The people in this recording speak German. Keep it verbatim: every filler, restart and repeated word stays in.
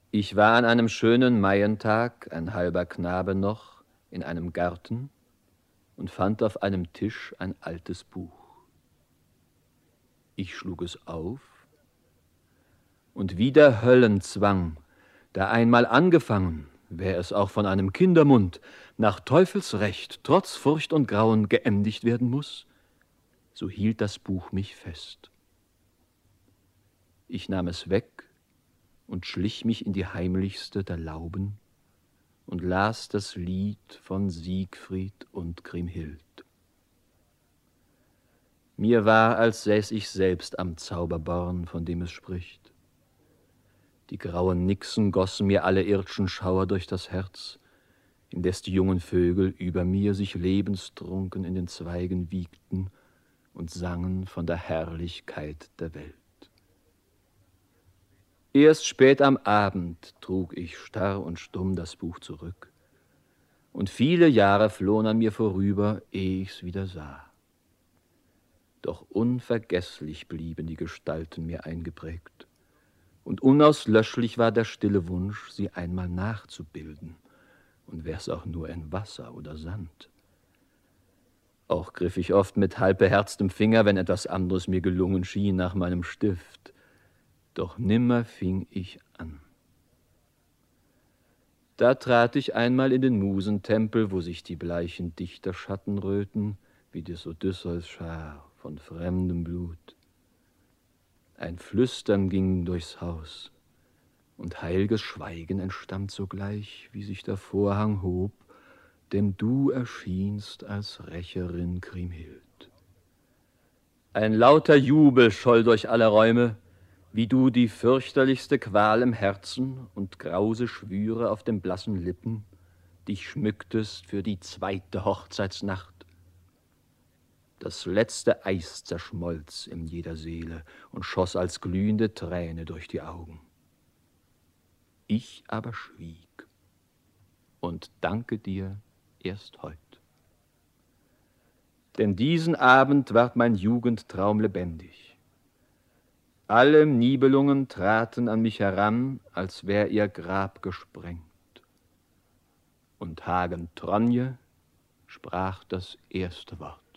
Ich war an einem schönen Maientag, ein halber Knabe noch, in einem Garten und fand auf einem Tisch ein altes Buch. Ich schlug es auf, und wie der Höllenzwang, da einmal angefangen, wär es auch von einem Kindermund, nach Teufelsrecht, trotz Furcht und Grauen geendigt werden muß, so hielt das Buch mich fest. Ich nahm es weg und schlich mich in die heimlichste der Lauben und las das Lied von Siegfried und Kriemhild. Mir war, als säß ich selbst am Zauberborn, von dem es spricht. Die grauen Nixen gossen mir alle irdschen Schauer durch das Herz, indes die jungen Vögel über mir sich lebenstrunken in den Zweigen wiegten und sangen von der Herrlichkeit der Welt. Erst spät am Abend trug ich starr und stumm das Buch zurück, und viele Jahre flohen an mir vorüber, ehe ich's wieder sah. Doch unvergesslich blieben die Gestalten mir eingeprägt, und unauslöschlich war der stille Wunsch, sie einmal nachzubilden, und wär's auch nur in Wasser oder Sand. Auch griff ich oft mit halb beherztem Finger, wenn etwas anderes mir gelungen schien, nach meinem Stift, doch nimmer fing ich an. Da trat ich einmal in den Musentempel, wo sich die bleichen Dichterschatten röten, wie des Odysseus Schar von fremdem Blut. Ein Flüstern ging durchs Haus, und heilges Schweigen entstand sogleich, wie sich der Vorhang hob, dem du erschienst als Rächerin Kriemhild. Ein lauter Jubel scholl durch alle Räume, wie du die fürchterlichste Qual im Herzen und grause Schwüre auf den blassen Lippen dich schmücktest für die zweite Hochzeitsnacht. Das letzte Eis zerschmolz in jeder Seele und schoss als glühende Träne durch die Augen. Ich aber schwieg und danke dir erst heut. Denn diesen Abend ward mein Jugendtraum lebendig. Alle Nibelungen traten an mich heran, als wär ihr Grab gesprengt. Und Hagen Tronje sprach das erste Wort.